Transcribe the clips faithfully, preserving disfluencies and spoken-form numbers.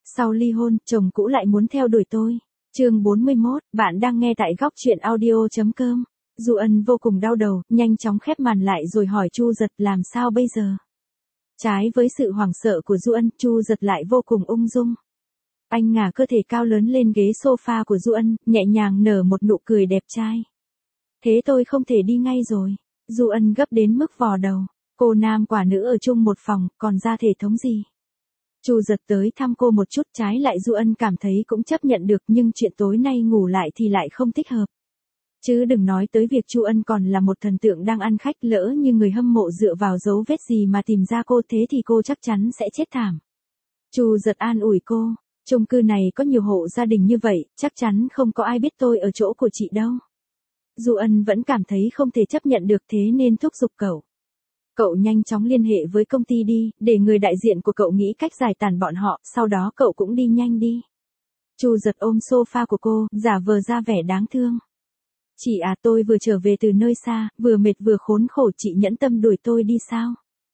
Sau ly hôn, chồng cũ lại muốn theo đuổi tôi. Chương bốn mươi mốt, bạn đang nghe tại góc truyện audio.com. Du Ân vô cùng đau đầu, nhanh chóng khép màn lại rồi hỏi Chu Giật làm sao bây giờ. Trái với sự hoảng sợ của Du Ân, Chu Giật lại vô cùng ung dung. Anh ngả cơ thể cao lớn lên ghế sofa của Du Ân, nhẹ nhàng nở một nụ cười đẹp trai. Thế tôi không thể đi ngay rồi. Du Ân gấp đến mức vò đầu. Cô nam quả nữ ở chung một phòng, còn ra thể thống gì. Chu Giật tới thăm cô một chút, trái lại Du Ân cảm thấy cũng chấp nhận được, nhưng chuyện tối nay ngủ lại thì lại không thích hợp. Chứ đừng nói tới việc Chu Ân còn là một thần tượng đang ăn khách, lỡ như người hâm mộ dựa vào dấu vết gì mà tìm ra cô, thế thì cô chắc chắn sẽ chết thảm. Chu Giật an ủi cô, chung cư này có nhiều hộ gia đình như vậy, chắc chắn không có ai biết tôi ở chỗ của chị đâu. Du Ân vẫn cảm thấy không thể chấp nhận được, thế nên thúc giục cậu. Cậu nhanh chóng liên hệ với công ty đi, để người đại diện của cậu nghĩ cách giải tán bọn họ, sau đó cậu cũng đi nhanh đi. Chu Giật ôm sofa của cô, giả vờ ra vẻ đáng thương. Chị à, tôi vừa trở về từ nơi xa, vừa mệt vừa khốn khổ, chị nhẫn tâm đuổi tôi đi sao?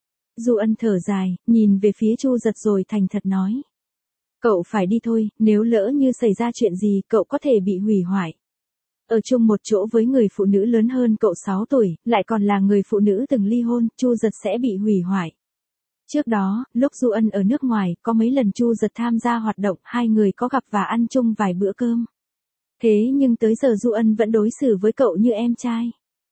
Du Ân thở dài, nhìn về phía Chu Giật rồi thành thật nói. Cậu phải đi thôi, nếu lỡ như xảy ra chuyện gì, cậu có thể bị hủy hoại. Ở chung một chỗ với người phụ nữ lớn hơn cậu sáu tuổi, lại còn là người phụ nữ từng ly hôn, Chu Giật sẽ bị hủy hoại. Trước đó, lúc Du Ân ở nước ngoài, có mấy lần Chu Giật tham gia hoạt động, hai người có gặp và ăn chung vài bữa cơm. Thế nhưng tới giờ Du Ân vẫn đối xử với cậu như em trai.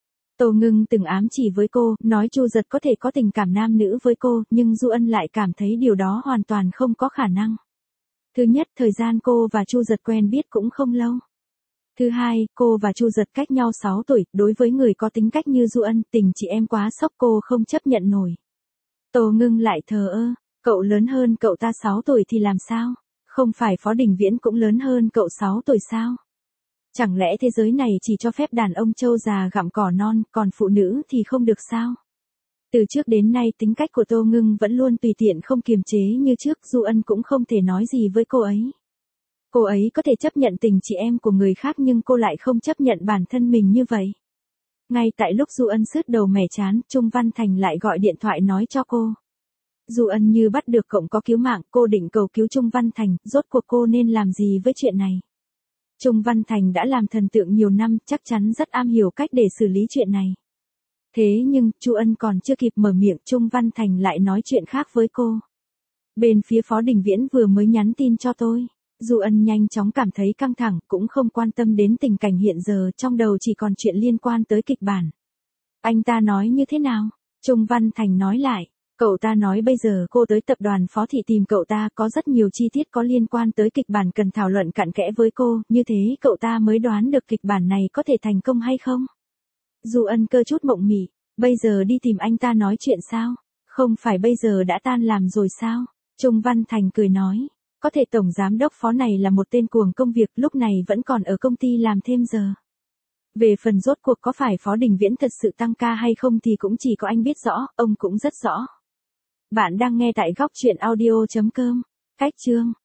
Tô Ngưng từng ám chỉ với cô, nói Chu Giật có thể có tình cảm nam nữ với cô, nhưng Du Ân lại cảm thấy điều đó hoàn toàn không có khả năng. Thứ nhất, thời gian cô và Chu Giật quen biết cũng không lâu. Thứ hai, cô và Chu Giật cách nhau sáu tuổi, đối với người có tính cách như Du Ân, tình chị em quá sốc cô không chấp nhận nổi. Tô Ngưng lại thờ ơ, cậu lớn hơn cậu ta sáu tuổi thì làm sao? Không phải Phó Đình Viễn cũng lớn hơn cậu sáu tuổi sao? Chẳng lẽ thế giới này chỉ cho phép đàn ông trâu già gặm cỏ non, còn phụ nữ thì không được sao? Từ trước đến nay tính cách của Tô Ngưng vẫn luôn tùy tiện không kiềm chế như trước, Du Ân cũng không thể nói gì với cô ấy. Cô ấy có thể chấp nhận tình chị em của người khác nhưng cô lại không chấp nhận bản thân mình như vậy. Ngay tại lúc Du Ân sứt đầu mẻ chán, Trung Văn Thành lại gọi điện thoại nói cho cô. Du Ân như bắt được cổng có cứu mạng, cô định cầu cứu Trung Văn Thành, rốt cuộc cô nên làm gì với chuyện này. Trung Văn Thành đã làm thần tượng nhiều năm, chắc chắn rất am hiểu cách để xử lý chuyện này. Thế nhưng, Chu Ân còn chưa kịp mở miệng, Trung Văn Thành lại nói chuyện khác với cô. Bên phía Phó Đình Viễn vừa mới nhắn tin cho tôi. Du Ân nhanh chóng cảm thấy căng thẳng, cũng không quan tâm đến tình cảnh hiện giờ, trong đầu chỉ còn chuyện liên quan tới kịch bản. Anh ta nói như thế nào? Trung Văn Thành nói lại, cậu ta nói bây giờ cô tới tập đoàn Phó Thị tìm cậu ta, có rất nhiều chi tiết có liên quan tới kịch bản cần thảo luận cặn kẽ với cô, như thế cậu ta mới đoán được kịch bản này có thể thành công hay không. Du Ân cơ chút mộng mị, bây giờ đi tìm anh ta nói chuyện sao? Không phải bây giờ đã tan làm rồi sao? Trung Văn Thành cười nói. Có thể tổng giám đốc Phó này là một tên cuồng công việc, lúc này vẫn còn ở công ty làm thêm giờ. Về phần rốt cuộc có phải Phó Đình Viễn thật sự tăng ca hay không thì cũng chỉ có anh biết rõ, ông cũng rất rõ. Bạn đang nghe tại góc truyện audio.com. Cách chương